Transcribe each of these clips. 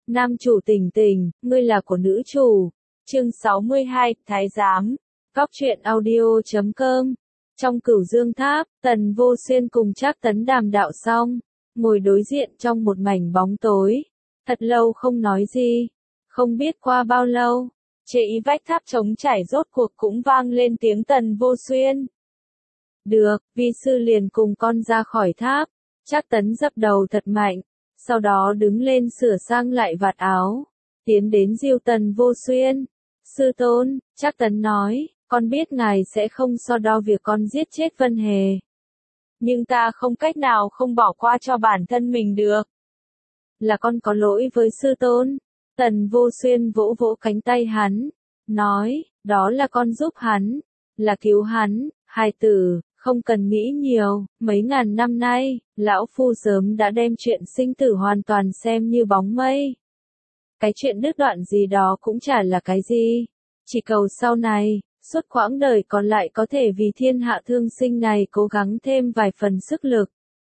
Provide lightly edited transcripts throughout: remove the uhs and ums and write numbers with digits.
Nam chủ Tình Tình, ngươi là của nữ chủ. Chương 62, Thái giám. Góc truyện audio.com. Trong Cửu Dương Tháp, Tần Vô Xuyên cùng Trác Tấn đàm đạo xong, ngồi đối diện trong một mảnh bóng tối. Thật lâu không nói gì. Không biết qua bao lâu, trên vách tháp trống trải rốt cuộc cũng vang lên tiếng Tần Vô Xuyên. Được, vi sư liền cùng con ra khỏi tháp. Trác Tấn dập đầu thật mạnh, sau đó đứng lên sửa sang lại vạt áo, tiến đến diêu Tần Vô Xuyên. Sư tôn, Trác Tấn nói, con biết ngài sẽ không so đo việc con giết chết Vân Hề. Nhưng ta không cách nào không bỏ qua cho bản thân mình được. Là con có lỗi với sư tôn. Tần Vô Xuyên vỗ vỗ cánh tay hắn, nói, đó là con giúp hắn, là cứu hắn, hài tử, không cần nghĩ nhiều, mấy ngàn năm nay, lão phu sớm đã đem chuyện sinh tử hoàn toàn xem như bóng mây. Cái chuyện đứt đoạn gì đó cũng chả là cái gì, chỉ cầu sau này, suốt quãng đời còn lại có thể vì thiên hạ thương sinh này cố gắng thêm vài phần sức lực.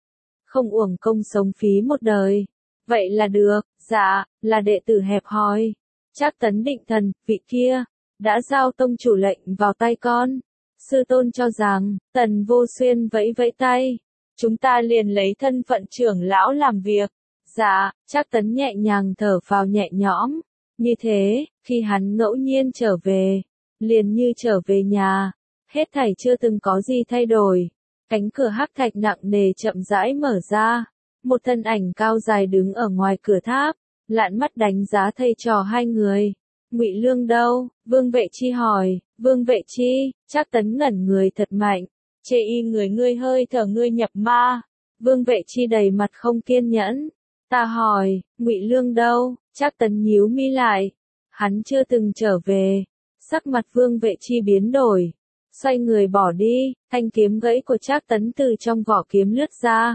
Không uổng công sống phí một đời. Vậy là được, dạ, là đệ tử hẹp hòi. Trác Tấn định thần, vị kia, đã giao tông chủ lệnh vào tay con. Sư tôn cho rằng, Tần Vô Xuyên vẫy vẫy tay. Chúng ta liền lấy thân phận trưởng lão làm việc. Dạ, Trác Tấn nhẹ nhàng thở phào nhẹ nhõm. Như thế, khi hắn ngẫu nhiên trở về, liền như trở về nhà, hết thảy chưa từng có gì thay đổi. Cánh cửa hắc thạch nặng nề chậm rãi mở ra. Một thân ảnh cao dài đứng ở ngoài cửa tháp, lạn mắt đánh giá thầy trò hai người. Ngụy Lương đâu? Vương Vệ Chi hỏi. Vương Vệ Chi, Trác Tấn ngẩn người thật mạnh. Chê y người ngươi hơi thở ngươi nhập ma. Vương Vệ Chi đầy mặt không kiên nhẫn. Ta hỏi, Ngụy Lương đâu? Trác Tấn nhíu mi lại. Hắn chưa từng trở về. Sắc mặt Vương Vệ Chi biến đổi. Xoay người bỏ đi, thanh kiếm gãy của Trác Tấn từ trong vỏ kiếm lướt ra.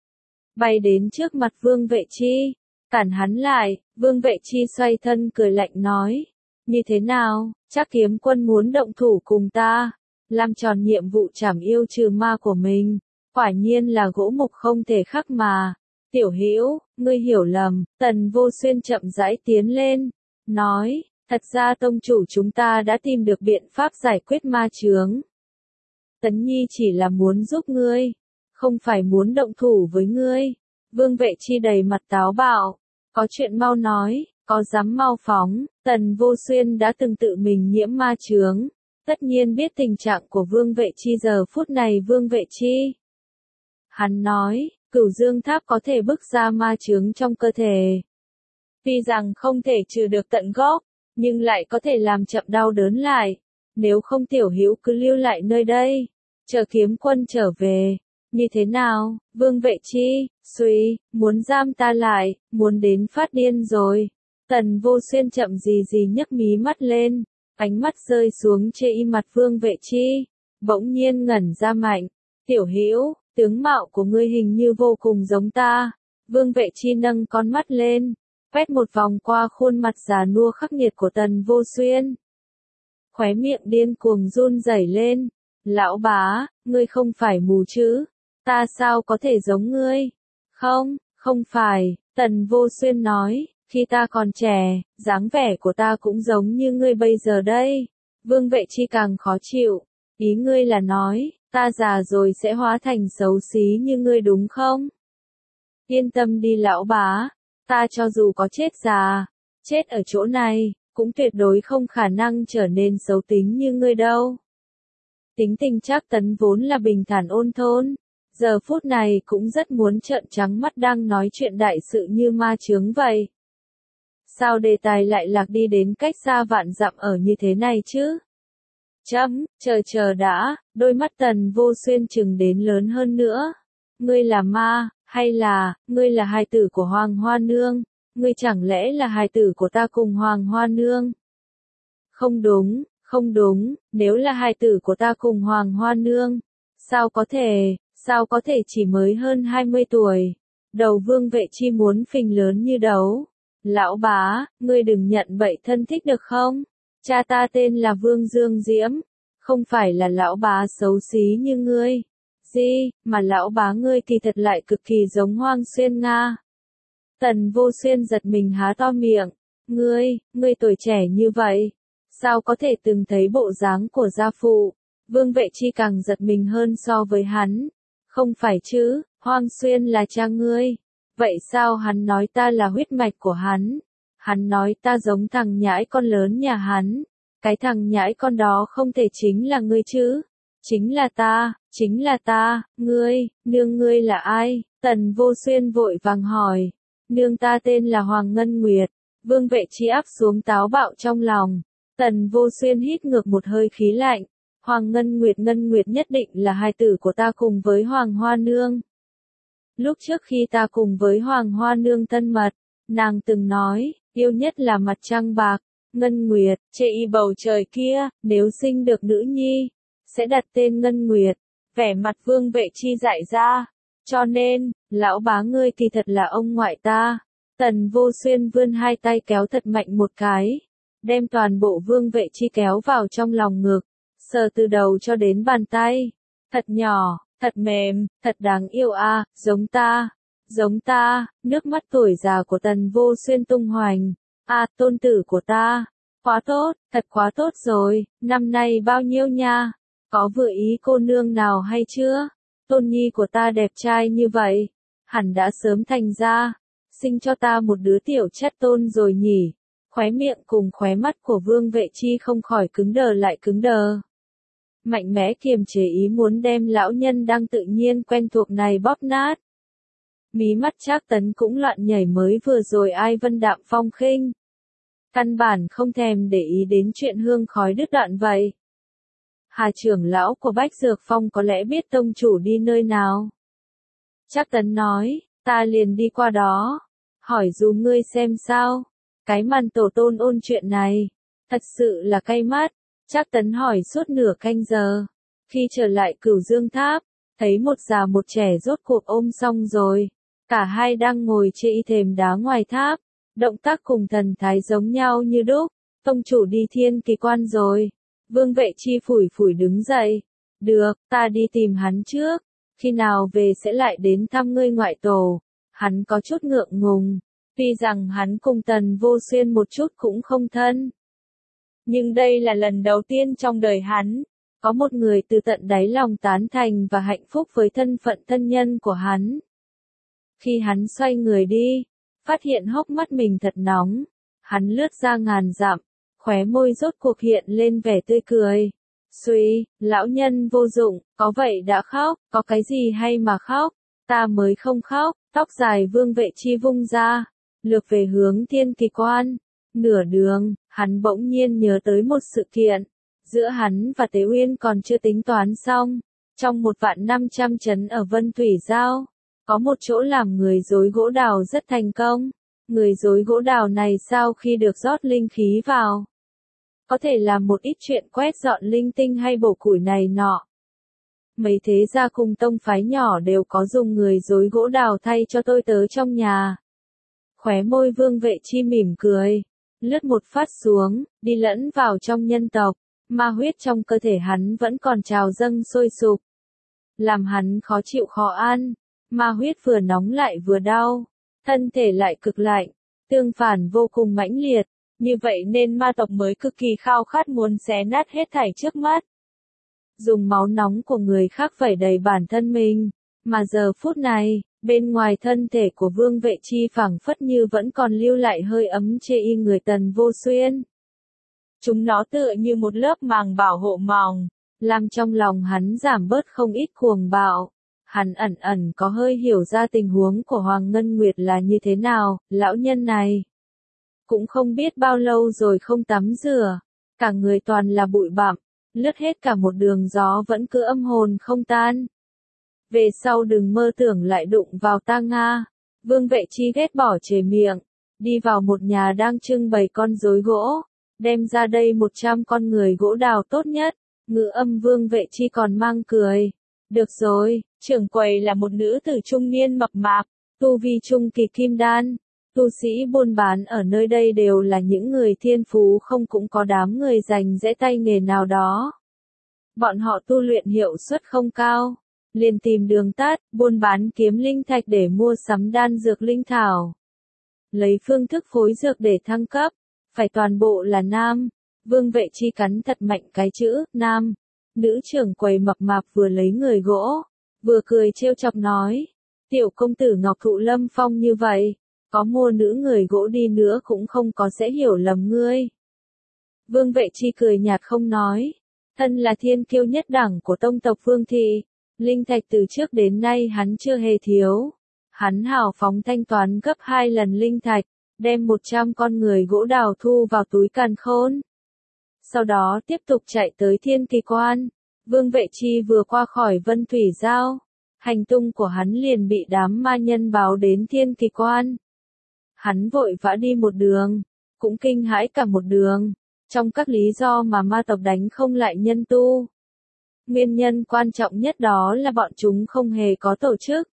Bay đến trước mặt Vương Vệ Chi, cản hắn lại. Vương Vệ Chi xoay thân cười lạnh nói, như thế nào, Trác kiếm quân muốn động thủ cùng ta, làm tròn nhiệm vụ trảm yêu trừ ma của mình, quả nhiên là gỗ mục không thể khắc mà. Tiểu Hữu, ngươi hiểu lầm. Tần Vô Xuyên chậm rãi tiến lên, nói, thật ra tông chủ chúng ta đã tìm được biện pháp giải quyết ma chướng. Tấn Nhi chỉ là muốn giúp ngươi, không phải muốn động thủ với ngươi. Vương Vệ Chi đầy mặt táo bạo, có chuyện mau nói, có dám mau phóng. Tần Vô Xuyên đã từng tự mình nhiễm ma chướng, tất nhiên biết tình trạng của Vương Vệ Chi giờ phút này. Vương Vệ Chi, hắn nói, Cửu Dương Tháp có thể bức ra ma chướng trong cơ thể. Tuy rằng không thể trừ được tận gốc, nhưng lại có thể làm chậm đau đớn lại. Nếu không Tiểu Hữu cứ lưu lại nơi đây, chờ kiếm quân trở về. Như thế nào, Vương Vệ Chi, suy, muốn giam ta lại, muốn đến phát điên rồi. Tần Vô Xuyên chậm gì gì nhấc mí mắt lên, ánh mắt rơi xuống trên y mặt Vương Vệ Chi, bỗng nhiên ngẩn ra mạnh. Tiểu Hữu, tướng mạo của ngươi hình như vô cùng giống ta. Vương Vệ Chi nâng con mắt lên, quét một vòng qua khuôn mặt già nua khắc nghiệt của Tần Vô Xuyên. Khóe miệng điên cuồng run rẩy lên. Lão bá, ngươi không phải mù chứ? Ta sao có thể giống ngươi? Không, không phải. Tần Vô Xuyên nói, khi ta còn trẻ, dáng vẻ của ta cũng giống như ngươi bây giờ đây. Vương Vệ Chi càng khó chịu. Ý ngươi là nói, ta già rồi sẽ hóa thành xấu xí như ngươi đúng không? Yên tâm đi lão bá, ta cho dù có chết già, chết ở chỗ này, cũng tuyệt đối không khả năng trở nên xấu tính như ngươi đâu. Tính tình Trác Tấn vốn là bình thản ôn thôn, giờ phút này cũng rất muốn trợn trắng mắt đang nói chuyện đại sự như ma chướng vậy. Sao đề tài lại lạc đi đến cách xa vạn dặm ở như thế này chứ? Chờ đã, đôi mắt Tần Vô Xuyên trừng đến lớn hơn nữa. Ngươi là ma, hay là, ngươi là hài tử của Hoàng Hoa Nương? Ngươi chẳng lẽ là hài tử của ta cùng Hoàng Hoa Nương? Không đúng, nếu là hài tử của ta cùng Hoàng Hoa Nương, sao có thể chỉ mới hơn 20 tuổi. Đầu Vương Vệ Chi muốn phình lớn như đấu. Lão bá, ngươi đừng nhận bậy thân thích được không? Cha ta tên là Vương Dương Diễm, không phải là lão bá xấu xí như ngươi. Gì, mà lão bá ngươi kỳ thật lại cực kỳ giống Hoang Xuyên Nga. Tần Vô Xuyên giật mình há to miệng. Ngươi tuổi trẻ như vậy, sao có thể từng thấy bộ dáng của gia phụ? Vương Vệ Chi càng giật mình hơn so với hắn. Không phải chứ, Hoang Xuyên là cha ngươi. Vậy sao hắn nói ta là huyết mạch của hắn? Hắn nói ta giống thằng nhãi con lớn nhà hắn. Cái thằng nhãi con đó không thể chính là ngươi chứ? Chính là ta, nương ngươi là ai? Tần Vô Xuyên vội vàng hỏi. Nương ta tên là Hoàng Ngân Nguyệt. Vương Vệ Chi áp xuống táo bạo trong lòng. Tần Vô Xuyên hít ngược một hơi khí lạnh. Hoàng Ngân Nguyệt nhất định là hài tử của ta cùng với Hoàng Hoa Nương. Lúc trước khi ta cùng với Hoàng Hoa Nương thân mật, nàng từng nói, yêu nhất là mặt trăng bạc. Ngân Nguyệt, chê y bầu trời kia, nếu sinh được nữ nhi, sẽ đặt tên Ngân Nguyệt. Vẻ mặt Vương Vệ Chi dại ra. Cho nên, lão bá ngươi kỳ thật là ông ngoại ta. Tần Vô Xuyên vươn hai tay kéo thật mạnh một cái, đem toàn bộ Vương Vệ Chi kéo vào trong lòng ngực, sờ từ đầu cho đến bàn tay. Thật nhỏ, thật mềm, thật đáng yêu a, giống ta, nước mắt tuổi già của Tần Vô Xuyên tung hoành. Tôn tử của ta, quá tốt, thật quá tốt rồi, năm nay bao nhiêu nha? Có vừa ý cô nương nào hay chưa? Tôn nhi của ta đẹp trai như vậy, hẳn đã sớm thành ra, sinh cho ta một đứa tiểu chất tôn rồi nhỉ. Khóe miệng cùng khóe mắt của Vương Vệ Chi không khỏi cứng đờ lại cứng đờ. Mạnh mẽ kiềm chế ý muốn đem lão nhân đang tự nhiên quen thuộc này bóp nát. Mí mắt Trác Tấn cũng loạn nhảy mới vừa rồi ai vân đạm phong khinh. Căn bản không thèm để ý đến chuyện hương khói đứt đoạn vậy. Hà trưởng lão của Bách Dược Phong có lẽ biết tông chủ đi nơi nào. Trác Tấn nói, ta liền đi qua đó, hỏi dù ngươi xem sao. Cái màn tổ tôn ôn chuyện này, thật sự là cay mắt. Trác Tấn hỏi suốt nửa canh giờ. Khi trở lại Cửu Dương Tháp, thấy một già một trẻ rốt cuộc ôm xong rồi. Cả hai đang ngồi trên thềm đá ngoài tháp. Động tác cùng thần thái giống nhau như đúc. Tông chủ đi Thiên Kỳ Quan rồi. Vương Vệ Chi phủi phủi đứng dậy. Được, ta đi tìm hắn trước. Khi nào về sẽ lại đến thăm ngươi ngoại tổ. Hắn có chút ngượng ngùng. Tuy rằng hắn cùng Tần Vô Xuyên một chút cũng không thân. Nhưng đây là lần đầu tiên trong đời hắn. Có một người từ tận đáy lòng tán thành và hạnh phúc với thân phận thân nhân của hắn. Khi hắn xoay người đi, phát hiện hốc mắt mình thật nóng. Hắn lướt ra ngàn dặm, khóe môi rốt cuộc hiện lên vẻ tươi cười. Suy, lão nhân vô dụng, có vậy đã khóc, có cái gì hay mà khóc, ta mới không khóc. Tóc dài Vương Vệ Chi vung ra, lược về hướng Thiên Kỳ Quan. Nửa đường, hắn bỗng nhiên nhớ tới một sự kiện. Giữa hắn và Tế Uyên còn chưa tính toán xong. Trong 1.500 trấn ở Vân Thủy Giao, có một chỗ làm người rối gỗ đào rất thành công. Người rối gỗ đào này sau khi được rót linh khí vào, có thể làm một ít chuyện quét dọn linh tinh hay bổ củi này nọ. Mấy thế gia cùng tông phái nhỏ đều có dùng người rối gỗ đào thay cho tôi tớ trong nhà. Khóe môi Vương Vệ Chi mỉm cười, lướt một phát xuống, đi lẫn vào trong nhân tộc. Ma huyết trong cơ thể hắn vẫn còn trào dâng sôi sục, làm hắn khó chịu khó ăn. Ma huyết vừa nóng lại vừa đau, thân thể lại cực lạnh, tương phản vô cùng mãnh liệt. Như vậy nên ma tộc mới cực kỳ khao khát muốn xé nát hết thảy trước mắt. Dùng máu nóng của người khác vẩy đầy bản thân mình. Mà giờ phút này, bên ngoài thân thể của Vương Vệ Chi phảng phất như vẫn còn lưu lại hơi ấm chê y người Tần Vô Xuyên. Chúng nó tựa như một lớp màng bảo hộ mỏng, làm trong lòng hắn giảm bớt không ít cuồng bạo. Hắn ẩn ẩn có hơi hiểu ra tình huống của Hoàng Ngân Nguyệt là như thế nào. Lão nhân này cũng không biết bao lâu rồi không tắm rửa, cả người toàn là bụi bặm, lướt hết cả một đường gió vẫn cứ âm hồn không tan. Về sau đừng mơ tưởng lại đụng vào ta Nga. Vương Vệ Chi ghét bỏ chề miệng, đi vào một nhà đang trưng bày con rối gỗ, đem ra đây 100 con người gỗ đào tốt nhất. Ngữ âm Vương Vệ Chi còn mang cười. Được rồi, trưởng quầy là một nữ tử trung niên mập mạp, tu vi trung kỳ kim đan. Tu sĩ buôn bán ở nơi đây đều là những người thiên phú không, cũng có đám người dành dễ tay nghề nào đó. Bọn họ tu luyện hiệu suất không cao, liền tìm đường tắt, buôn bán kiếm linh thạch để mua sắm đan dược linh thảo. lấy phương thức phối dược để thăng cấp, phải toàn bộ là nam. Vương Vệ Chi cắn thật mạnh cái chữ nam. Nữ trưởng quầy mập mạp vừa lấy người gỗ, vừa cười trêu chọc nói, tiểu công tử Ngọc Thụ Lâm Phong như vậy, có mua nữ người gỗ đi nữa cũng không có sẽ hiểu lầm ngươi. Vương Vệ Chi cười nhạt không nói, thân là thiên kiêu nhất đẳng của tông tộc Vương Thị, linh thạch từ trước đến nay hắn chưa hề thiếu. Hắn hào phóng thanh toán gấp 2 lần linh thạch, đem 100 con người gỗ đào thu vào túi càn khôn. Sau đó tiếp tục chạy tới Thiên Kỳ Quan. Vương Vệ Chi vừa qua khỏi Vân Thủy Giao, hành tung của hắn liền bị đám ma nhân báo đến Thiên Kỳ Quan. Hắn vội vã đi một đường, cũng kinh hãi cả một đường, trong các lý do mà ma tộc đánh không lại nhân tu. Nguyên nhân quan trọng nhất đó là bọn chúng không hề có tổ chức.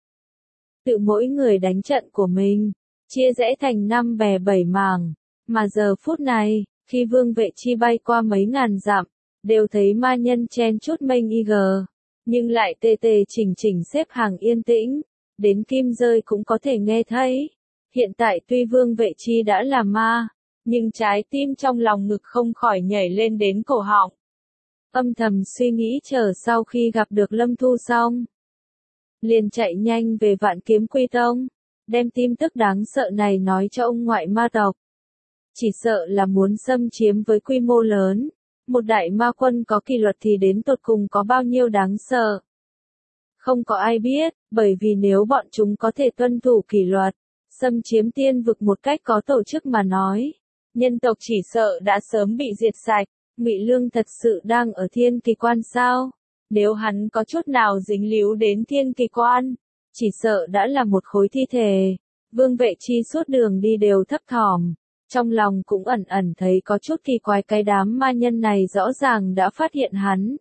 Tự mỗi người đánh trận của mình, chia rẽ thành 5 bè 7 mảng, mà giờ phút này, khi Vương Vệ Chi bay qua mấy ngàn dặm, đều thấy ma nhân chen chúc mênh IG, nhưng lại tề tề chỉnh chỉnh xếp hàng yên tĩnh, đến kim rơi cũng có thể nghe thấy. Hiện tại tuy Vương Vệ Chi đã là ma, nhưng trái tim trong lòng ngực không khỏi nhảy lên đến cổ họng. Âm thầm suy nghĩ chờ sau khi gặp được Lâm Thu xong, liền chạy nhanh về Vạn Kiếm Quy Tông, đem tin tức đáng sợ này nói cho ông ngoại ma tộc. Chỉ sợ là muốn xâm chiếm với quy mô lớn, một đại ma quân có kỷ luật thì đến tột cùng có bao nhiêu đáng sợ. Không có ai biết, bởi vì nếu bọn chúng có thể tuân thủ kỷ luật, xâm chiếm tiên vực một cách có tổ chức mà nói, nhân tộc chỉ sợ đã sớm bị diệt sạch. Ngụy Lương thật sự đang ở Thiên Kỳ Quan sao? Nếu hắn có chút nào dính líu đến Thiên Kỳ Quan, chỉ sợ đã là một khối thi thể. Vương Vệ Chi suốt đường đi đều thấp thỏm, trong lòng cũng ẩn ẩn thấy có chút kỳ quái, cái đám ma nhân này rõ ràng đã phát hiện hắn,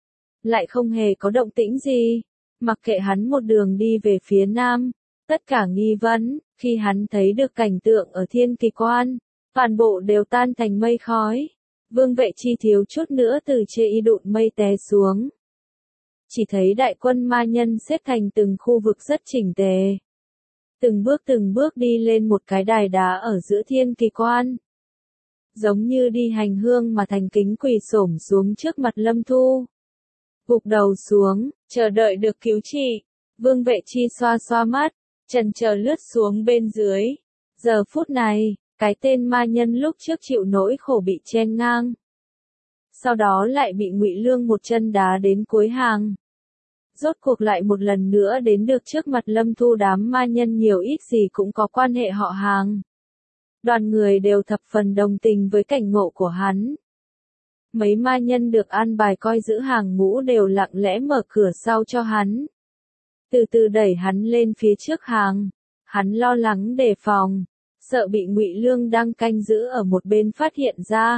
lại không hề có động tĩnh gì, mặc kệ hắn một đường đi về phía nam, tất cả nghi vấn, khi hắn thấy được cảnh tượng ở Thiên Kỳ Quan, toàn bộ đều tan thành mây khói. Vương Vệ Chi thiếu chút nữa từ trên y đụn mây té xuống. Chỉ thấy đại quân ma nhân xếp thành từng khu vực rất chỉnh tề. Từng bước đi lên một cái đài đá ở giữa Thiên Kỳ Quan. Giống như đi hành hương mà thành kính quỳ xổm xuống trước mặt Lâm Thu. Gục đầu xuống, chờ đợi được cứu trị. Vương Vệ Chi xoa xoa mắt, chần chờ lướt xuống bên dưới. Giờ phút này, cái tên ma nhân lúc trước chịu nỗi khổ bị chen ngang. Sau đó lại bị Ngụy Lương một chân đá đến cuối hàng. Rốt cuộc lại một lần nữa đến được trước mặt Lâm Thu, đám ma nhân nhiều ít gì cũng có quan hệ họ hàng. Đoàn người đều thập phần đồng tình với cảnh ngộ của hắn. Mấy ma nhân được an bài coi giữ hàng ngũ đều lặng lẽ mở cửa sau cho hắn. Từ từ đẩy hắn lên phía trước hàng. Hắn lo lắng đề phòng, sợ bị Ngụy Lương đang canh giữ ở một bên phát hiện ra.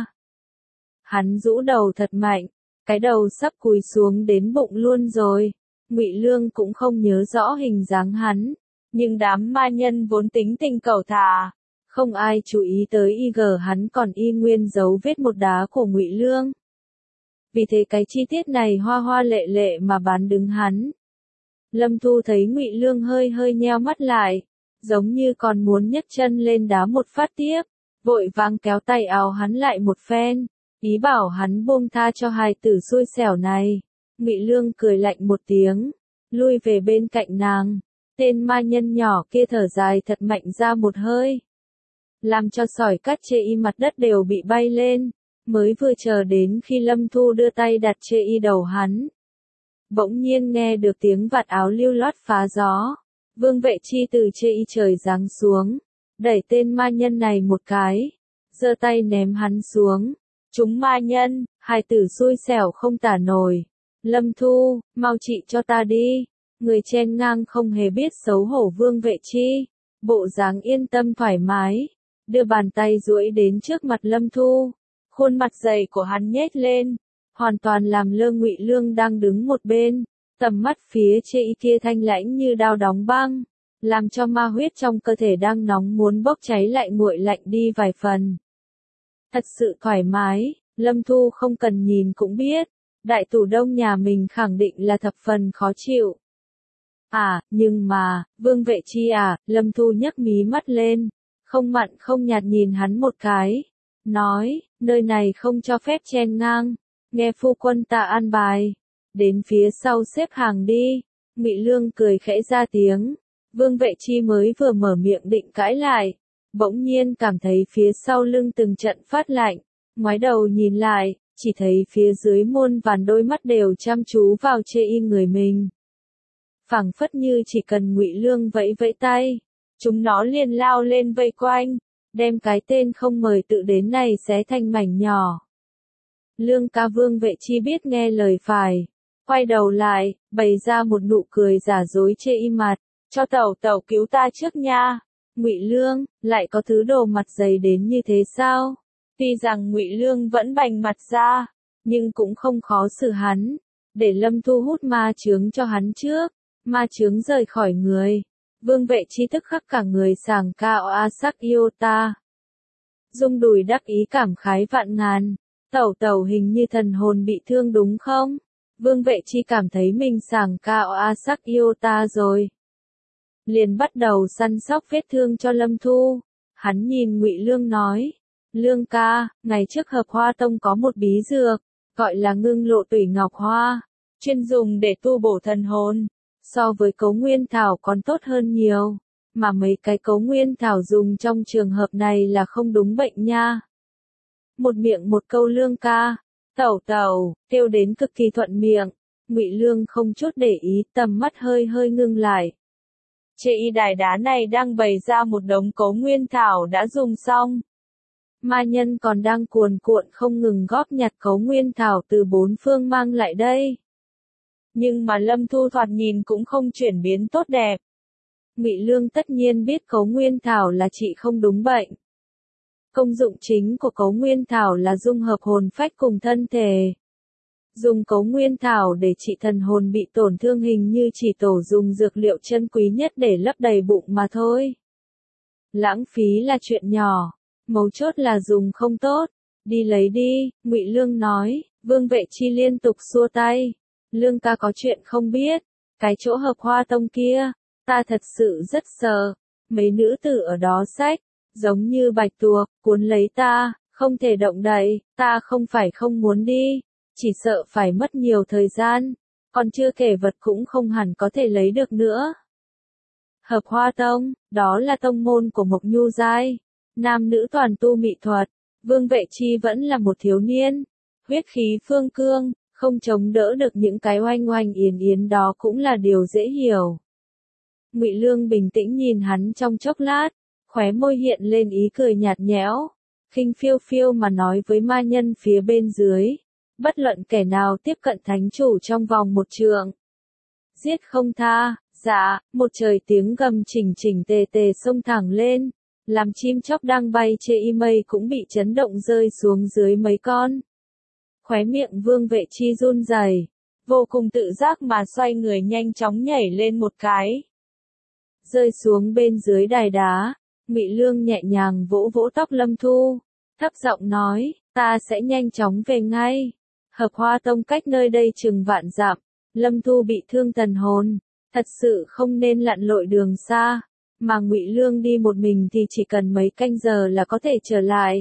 Hắn rũ đầu thật mạnh, cái đầu sắp cúi xuống đến bụng luôn rồi. Ngụy Lương cũng không nhớ rõ hình dáng hắn, nhưng đám ma nhân vốn tính tình cẩu thả, không ai chú ý tới IG hắn còn y nguyên dấu vết một đá của Ngụy Lương. Vì thế cái chi tiết này hoa hoa lệ lệ mà bán đứng hắn. Lâm Thu thấy Ngụy Lương hơi hơi nheo mắt lại, giống như còn muốn nhấc chân lên đá một phát tiếp, vội vàng kéo tay áo hắn lại một phen, ý bảo hắn buông tha cho hài tử xui xẻo này. Ngụy Lương cười lạnh một tiếng, lui về bên cạnh nàng. Tên ma nhân nhỏ kia thở dài thật mạnh ra một hơi, làm cho sỏi cát chê y mặt đất đều bị bay lên. Mới vừa chờ đến khi Lâm Thu đưa tay đặt chê y đầu hắn, bỗng nhiên nghe được tiếng vạt áo lưu loát phá gió. Vương Vệ Chi từ chê y trời giáng xuống, đẩy tên ma nhân này một cái, giơ tay ném hắn xuống. Chúng ma nhân, hài tử xui xẻo không tả nổi. Lâm Thu, mau trị cho ta đi. Người chen ngang không hề biết xấu hổ Vương Vệ Chi, bộ dáng yên tâm thoải mái, đưa bàn tay duỗi đến trước mặt Lâm Thu. Khuôn mặt dày của hắn nhếch lên, hoàn toàn làm lơ Ngụy Lương đang đứng một bên. Tầm mắt phía chê y kia thanh lãnh như đao đóng băng, làm cho ma huyết trong cơ thể đang nóng muốn bốc cháy lại nguội lạnh đi vài phần. Thật sự thoải mái, Lâm Thu không cần nhìn cũng biết, đại tủ đông nhà mình khẳng định là thập phần khó chịu. À, nhưng mà, Vương Vệ Chi à, Lâm Thu nhấc mí mắt lên, không mặn không nhạt nhìn hắn một cái, nói, nơi này không cho phép chen ngang, nghe phu quân ta an bài, đến phía sau xếp hàng đi. Ngụy Lương cười khẽ ra tiếng, Vương Vệ Chi mới vừa mở miệng định cãi lại, bỗng nhiên cảm thấy phía sau lưng từng trận phát lạnh, ngoái đầu nhìn lại, chỉ thấy phía dưới muôn vàn đôi mắt đều chăm chú vào chê y người mình. Phảng phất như chỉ cần Ngụy Lương vẫy vẫy tay, chúng nó liền lao lên vây quanh, đem cái tên không mời tự đến này xé thành mảnh nhỏ. Lương ca. Vương Vệ Chi biết nghe lời phải, quay đầu lại, bày ra một nụ cười giả dối chê y mặt, cho tẩu tẩu cứu ta trước nha. Ngụy Lương, lại có thứ đồ mặt dày đến như thế sao? Tuy rằng Ngụy Lương vẫn bành mặt ra, nhưng cũng không khó xử hắn, để Lâm Thu hút ma chướng cho hắn trước, ma chướng rời khỏi người. Vương Vệ Chi tức khắc cả người sảng cao a sắc yêu ta. Rung đùi đắc ý cảm khái vạn ngàn, tẩu tẩu hình như thần hồn bị thương đúng không? Vương Vệ Chi cảm thấy mình sảng cao a sắc yêu ta rồi. Liền bắt đầu săn sóc vết thương cho Lâm Thu. Hắn nhìn Ngụy Lương nói, Lương ca, ngày trước Hợp Hoa Tông có một bí dược, gọi là ngưng lộ tủy ngọc hoa, chuyên dùng để tu bổ thần hồn, so với cấu nguyên thảo còn tốt hơn nhiều, mà mấy cái cấu nguyên thảo dùng trong trường hợp này là không đúng bệnh nha. Một miệng một câu Lương ca, tẩu tẩu, kêu đến cực kỳ thuận miệng. Ngụy Lương không chút để ý, tầm mắt hơi hơi ngưng lại. Chê y đài đá này đang bày ra một đống cấu nguyên thảo đã dùng xong. Ma nhân còn đang cuồn cuộn không ngừng góp nhặt cấu nguyên thảo từ bốn phương mang lại đây. Nhưng mà Lâm Thu thoạt nhìn cũng không chuyển biến tốt đẹp. Ngụy Lương tất nhiên biết cấu nguyên thảo là trị không đúng bệnh. Công dụng chính của cấu nguyên thảo là dung hợp hồn phách cùng thân thể. Dùng cấu nguyên thảo để trị thần hồn bị tổn thương hình như chỉ tổ dùng dược liệu chân quý nhất để lấp đầy bụng mà thôi. Lãng phí là chuyện nhỏ, mấu chốt là dùng không tốt. Đi lấy đi, Ngụy Lương nói. Vương Vệ Chi liên tục xua tay. Lương ca có chuyện không biết, cái chỗ Hợp Hoa Tông kia, ta thật sự rất sợ. Mấy nữ tử ở đó xách, giống như bạch tuộc, cuốn lấy ta, không thể động đậy. Ta không phải không muốn đi, chỉ sợ phải mất nhiều thời gian, còn chưa kể vật cũng không hẳn có thể lấy được nữa. Hợp Hoa Tông, đó là tông môn của Mộc Nhu Giai, nam nữ toàn tu mỹ thuật. Vương Vệ Chi vẫn là một thiếu niên, huyết khí phương cương, không chống đỡ được những cái oanh oanh yến yến đó cũng là điều dễ hiểu. Ngụy Lương bình tĩnh nhìn hắn trong chốc lát, khóe môi hiện lên ý cười nhạt nhẽo, khinh phiêu phiêu mà nói với ma nhân phía bên dưới, bất luận kẻ nào tiếp cận thánh chủ trong vòng một trượng, giết không tha. Dạ, một trời tiếng gầm chỉnh chỉnh tề tề xông thẳng lên, làm chim chóc đang bay trên y mây cũng bị chấn động rơi xuống dưới mấy con. Khóe miệng Vương Vệ Chi run rẩy, vô cùng tự giác mà xoay người nhanh chóng nhảy lên một cái. Rơi xuống bên dưới đài đá, Ngụy Lương nhẹ nhàng vỗ vỗ tóc Lâm Thu, thấp giọng nói, ta sẽ nhanh chóng về ngay. Hợp Hoa Tông cách nơi đây chừng vạn dặm, Lâm Thu bị thương thần hồn, thật sự không nên lặn lội đường xa, mà Ngụy Lương đi một mình thì chỉ cần mấy canh giờ là có thể trở lại.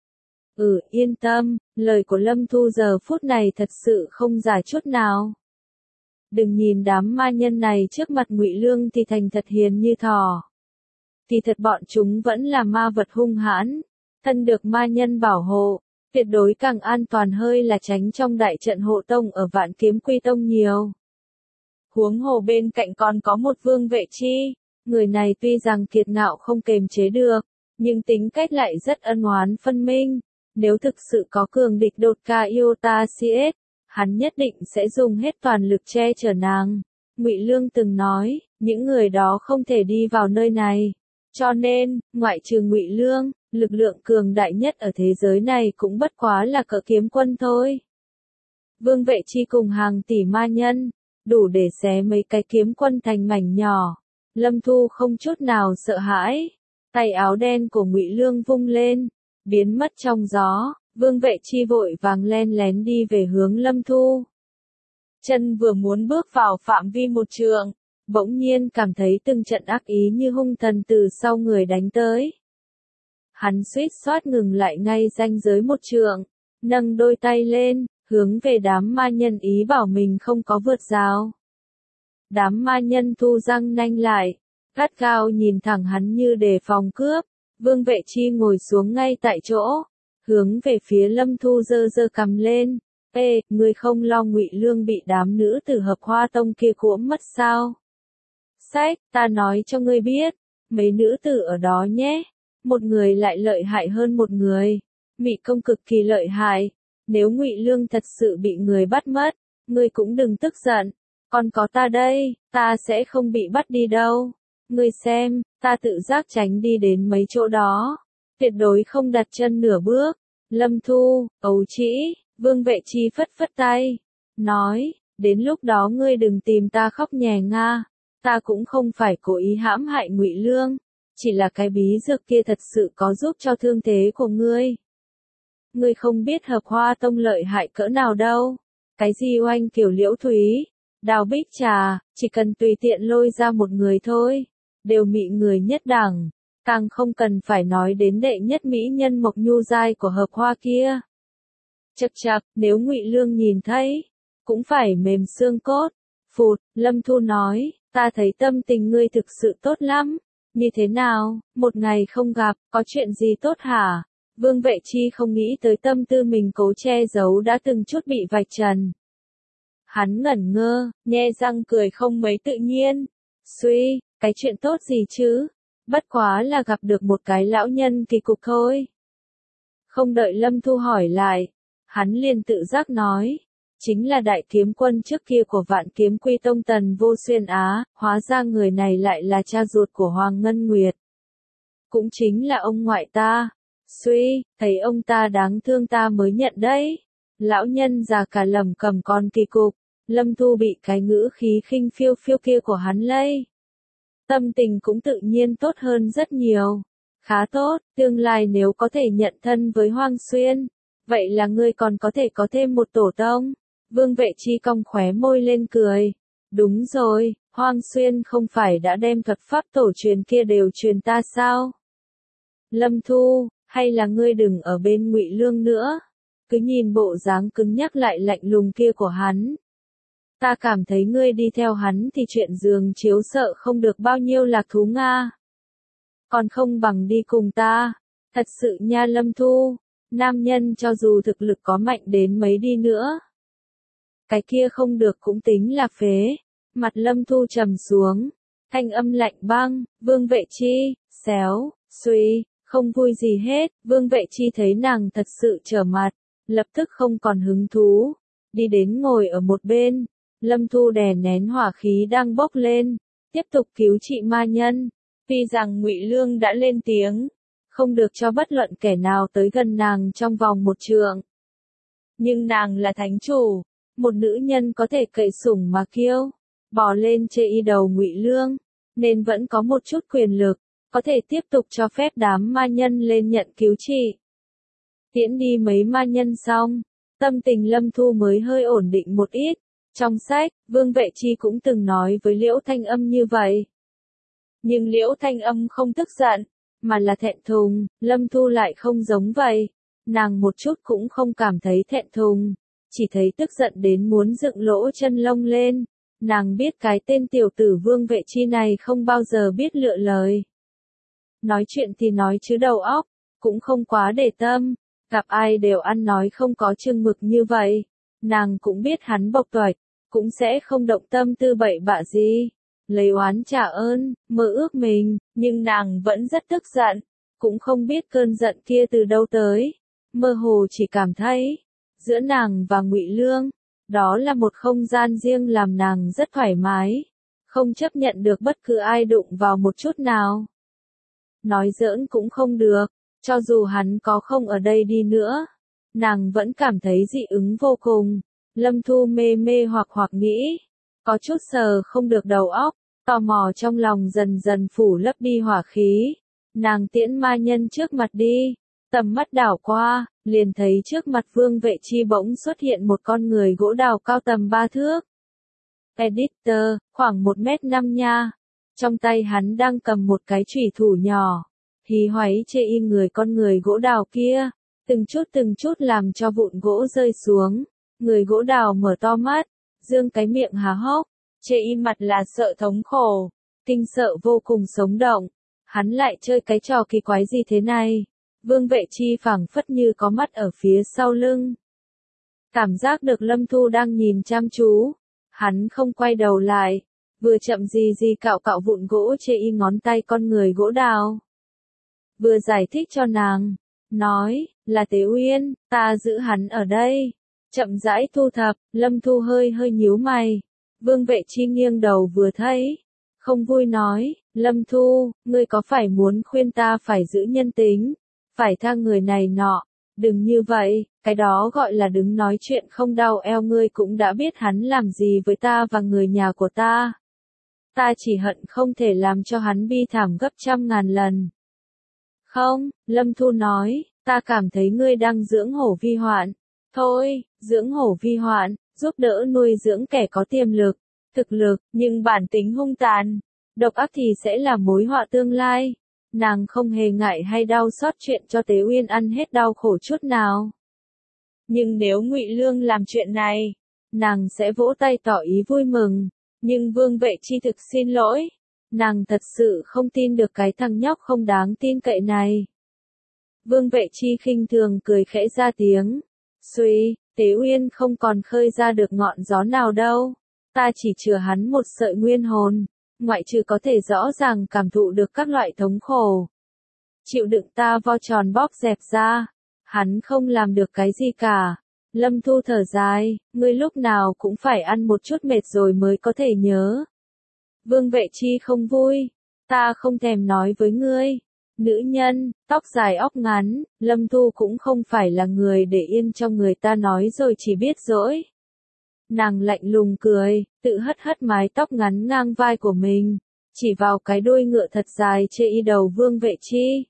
Yên tâm, lời của Lâm Thu giờ phút này thật sự không giả chút nào. Đừng nhìn đám ma nhân này trước mặt Ngụy Lương thì thành thật hiền như thỏ. Thì thật bọn chúng vẫn là ma vật hung hãn, thân được ma nhân bảo hộ, tuyệt đối càng an toàn hơi là tránh trong đại trận hộ tông ở Vạn Kiếm Quy Tông nhiều. Huống hồ bên cạnh còn có một Vương Vệ Chi, người này tuy rằng kiệt ngạo không kềm chế được, nhưng tính cách lại rất ân oán phân minh. Nếu thực sự có cường địch đột ca yêu ta CS, hắn nhất định sẽ dùng hết toàn lực che chở nàng. Ngụy Lương từng nói, những người đó không thể đi vào nơi này. Cho nên, ngoại trừ Ngụy Lương, lực lượng cường đại nhất ở thế giới này cũng bất quá là cỡ kiếm quân thôi. Vương Vệ Chi cùng hàng tỷ ma nhân, đủ để xé mấy cái kiếm quân thành mảnh nhỏ. Lâm Thu không chút nào sợ hãi, tay áo đen của Ngụy Lương vung lên, biến mất trong gió. Vương Vệ Chi vội vàng len lén đi về hướng Lâm Thu. Chân vừa muốn bước vào phạm vi một trượng, bỗng nhiên cảm thấy từng trận ác ý như hung thần từ sau người đánh tới. Hắn suýt soát ngừng lại ngay ranh giới một trượng, nâng đôi tay lên, hướng về đám ma nhân ý bảo mình không có vượt rào. Đám ma nhân thu răng nanh lại, gắt gao nhìn thẳng hắn như đề phòng cướp. Vương Vệ Chi ngồi xuống ngay tại chỗ, hướng về phía Lâm Thu giơ giơ cằm lên. Ê, ngươi không lo Ngụy Lương bị đám nữ tử Hợp Hoa Tông kia cuỗm mất sao? Sách, ta nói cho ngươi biết, mấy nữ tử ở đó nhé, một người lại lợi hại hơn một người. Mị Công cực kỳ lợi hại, nếu Ngụy Lương thật sự bị người bắt mất, ngươi cũng đừng tức giận, còn có ta đây, ta sẽ không bị bắt đi đâu. Ngươi xem, ta tự giác tránh đi đến mấy chỗ đó, tuyệt đối không đặt chân nửa bước. Lâm Thu, ấu trĩ, Vương Vệ Chi phất phất tay, nói, đến lúc đó ngươi đừng tìm ta khóc nhè nga, ta cũng không phải cố ý hãm hại Ngụy Lương, chỉ là cái bí dược kia thật sự có giúp cho thương thế của ngươi. Ngươi không biết Hợp Hoa Tông lợi hại cỡ nào đâu, cái gì oanh kiểu liễu thúy, đào bích trà, chỉ cần tùy tiện lôi ra một người thôi, đều mị người nhất đẳng, càng không cần phải nói đến đệ nhất mỹ nhân Mộc Nhu giai của Hợp Hoa kia. Chậc chậc, nếu Ngụy Lương nhìn thấy, cũng phải mềm xương cốt. Phụt, Lâm Thu nói, ta thấy tâm tình ngươi thực sự tốt lắm. Như thế nào, một ngày không gặp, có chuyện gì tốt hả? Vương Vệ Chi không nghĩ tới tâm tư mình cố che giấu đã từng chút bị vạch trần. Hắn ngẩn ngơ, nhe răng cười không mấy tự nhiên. Suy, cái chuyện tốt gì chứ? Bất quá là gặp được một cái lão nhân kỳ cục thôi. Không đợi Lâm Thu hỏi lại, hắn liền tự giác nói, chính là đại kiếm quân trước kia của Vạn Kiếm Quy Tông Tần Vô Xuyên Á, hóa ra người này lại là cha ruột của Hoàng Ngân Nguyệt. Cũng chính là ông ngoại ta. Suy, thấy ông ta đáng thương ta mới nhận đấy. Lão nhân già cả lầm cầm con kỳ cục, Lâm Thu bị cái ngữ khí khinh phiêu phiêu kia của hắn lây. Tâm tình cũng tự nhiên tốt hơn rất nhiều. Khá tốt, tương lai nếu có thể nhận thân với Hoàng Xuyên, vậy là ngươi còn có thể có thêm một tổ tông. Vương Vệ Chi cong khóe môi lên cười. Đúng rồi, Hoàng Xuyên không phải đã đem thuật pháp tổ truyền kia đều truyền ta sao? Lâm Thu, hay là ngươi đừng ở bên Ngụy Lương nữa? Cứ nhìn bộ dáng cứng nhắc lại lạnh lùng kia của hắn. Ta cảm thấy ngươi đi theo hắn thì chuyện giường chiếu sợ không được bao nhiêu lạc thú nga. Còn không bằng đi cùng ta. Thật sự nha Lâm Thu, nam nhân cho dù thực lực có mạnh đến mấy đi nữa, cái kia không được cũng tính là phế. Mặt Lâm Thu trầm xuống, thanh âm lạnh băng. Vương Vệ Chi, xéo, suy, không vui gì hết. Vương Vệ Chi thấy nàng thật sự trở mặt, lập tức không còn hứng thú, đi đến ngồi ở một bên. Lâm Thu đè nén hỏa khí đang bốc lên, tiếp tục cứu trị ma nhân. Tuy rằng Ngụy Lương đã lên tiếng, không được cho bất luận kẻ nào tới gần nàng trong vòng một trượng. Nhưng nàng là thánh chủ, một nữ nhân có thể cậy sủng mà kiêu, bò lên chê y đầu Ngụy Lương, nên vẫn có một chút quyền lực, có thể tiếp tục cho phép đám ma nhân lên nhận cứu trị. Tiễn đi mấy ma nhân xong, tâm tình Lâm Thu mới hơi ổn định một ít. Trong sách, Vương Vệ Chi cũng từng nói với Liễu Thanh Âm như vậy. Nhưng Liễu Thanh Âm không tức giận, mà là thẹn thùng. Lâm Thu lại không giống vậy. Nàng một chút cũng không cảm thấy thẹn thùng, chỉ thấy tức giận đến muốn dựng lỗ chân lông lên. Nàng biết cái tên tiểu tử Vương Vệ Chi này không bao giờ biết lựa lời. Nói chuyện thì nói chứ đầu óc, cũng không quá để tâm. Gặp ai đều ăn nói không có chừng mực như vậy. Nàng cũng biết hắn bộc toạch, cũng sẽ không động tâm tư bậy bạ gì. Lấy oán trả ơn, mơ ước mình, nhưng nàng vẫn rất tức giận, cũng không biết cơn giận kia từ đâu tới. Mơ hồ chỉ cảm thấy, giữa nàng và Ngụy Lương, đó là một không gian riêng làm nàng rất thoải mái, không chấp nhận được bất cứ ai đụng vào một chút nào. Nói giỡn cũng không được, cho dù hắn có không ở đây đi nữa, nàng vẫn cảm thấy dị ứng vô cùng. Lâm Thu mê mê hoặc nghĩ, có chút sờ không được đầu óc, tò mò trong lòng dần dần phủ lấp đi hỏa khí. Nàng tiễn ma nhân trước mặt đi, tầm mắt đảo qua, liền thấy trước mặt Vương Vệ Chi bỗng xuất hiện một con người gỗ đào cao tầm 3 thước. Editor, khoảng 1m5 nha. Trong tay hắn đang cầm một cái chủy thủ nhỏ, hí hoáy chê y người con người gỗ đào kia, từng chút làm cho vụn gỗ rơi xuống, người gỗ đào mở to mắt, dương cái miệng há hốc, chê y mặt là sợ thống khổ, kinh sợ vô cùng sống động, hắn lại chơi cái trò kỳ quái gì thế này, Vương Vệ Chi phảng phất như có mắt ở phía sau lưng. Cảm giác được Lâm Thu đang nhìn chăm chú, hắn không quay đầu lại, vừa chậm gì cạo cạo vụn gỗ chê y ngón tay con người gỗ đào. Vừa giải thích cho nàng, nói, là Tế Uyên, ta giữ hắn ở đây. Chậm rãi thu thập, Lâm Thu hơi nhíu mày. Vương Vệ Chi nghiêng đầu vừa thấy, không vui nói, Lâm Thu, ngươi có phải muốn khuyên ta phải giữ nhân tính, phải tha người này nọ, đừng như vậy, cái đó gọi là đứng nói chuyện không đau eo, ngươi cũng đã biết hắn làm gì với ta và người nhà của ta. Ta chỉ hận không thể làm cho hắn bi thảm gấp trăm ngàn lần. Không, Lâm Thu nói, ta cảm thấy ngươi đang dưỡng hổ vi hoạn. Thôi, dưỡng hổ vi hoạn, giúp đỡ nuôi dưỡng kẻ có tiềm lực, thực lực, nhưng bản tính hung tàn, độc ác thì sẽ là mối họa tương lai. Nàng không hề ngại hay đau xót chuyện cho Tế Uyên ăn hết đau khổ chút nào. Nhưng nếu Ngụy Lương làm chuyện này, nàng sẽ vỗ tay tỏ ý vui mừng. Nhưng Vương Vệ Chi thực xin lỗi, nàng thật sự không tin được cái thằng nhóc không đáng tin cậy này. Vương Vệ Chi khinh thường cười khẽ ra tiếng, suy, Tế Uyên không còn khơi ra được ngọn gió nào đâu, ta chỉ chừa hắn một sợi nguyên hồn, ngoại trừ có thể rõ ràng cảm thụ được các loại thống khổ. Chịu đựng ta vo tròn bóp dẹp ra, hắn không làm được cái gì cả. Lâm Thu thở dài, ngươi lúc nào cũng phải ăn một chút mệt rồi mới có thể nhớ. Vương Vệ Chi không vui, ta không thèm nói với ngươi. Nữ nhân, tóc dài óc ngắn, Lâm Thu cũng không phải là người để yên cho người ta nói rồi chỉ biết dỗi. Nàng lạnh lùng cười, tự hất mái tóc ngắn ngang vai của mình, chỉ vào cái đuôi ngựa thật dài chê y đầu Vương Vệ Chi.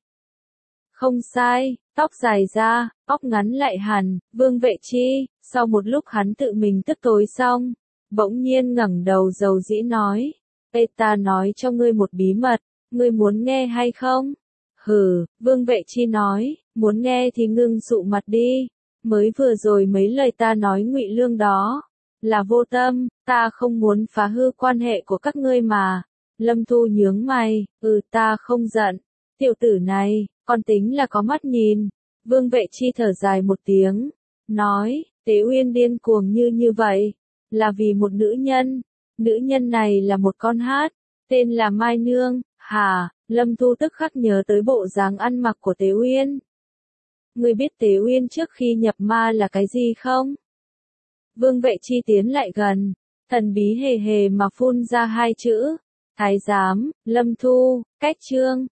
Không sai, tóc dài ra, óc ngắn lại hẳn, Vương Vệ Chi, sau một lúc hắn tự mình tức tối xong, bỗng nhiên ngẩng đầu dầu dĩ nói, ê ta nói cho ngươi một bí mật, ngươi muốn nghe hay không? Hừ, Vương Vệ Chi nói, muốn nghe thì ngưng sụ mặt đi, mới vừa rồi mấy lời ta nói Ngụy Lương đó, là vô tâm, ta không muốn phá hư quan hệ của các ngươi mà. Lâm Thu nhướng mày, ta không giận, tiểu tử này, còn tính là có mắt nhìn. Vương Vệ Chi thở dài một tiếng, nói, Tế Uyên điên cuồng như vậy, là vì một nữ nhân này là một con hát, tên là Mai Nương, hả? Lâm Thu tức khắc nhớ tới bộ dáng ăn mặc của Tế Uyên. Ngươi biết Tế Uyên trước khi nhập ma là cái gì không? Vương Vệ Chi tiến lại gần, thần bí hề mà phun ra hai chữ, thái giám. Lâm Thu, cách chương.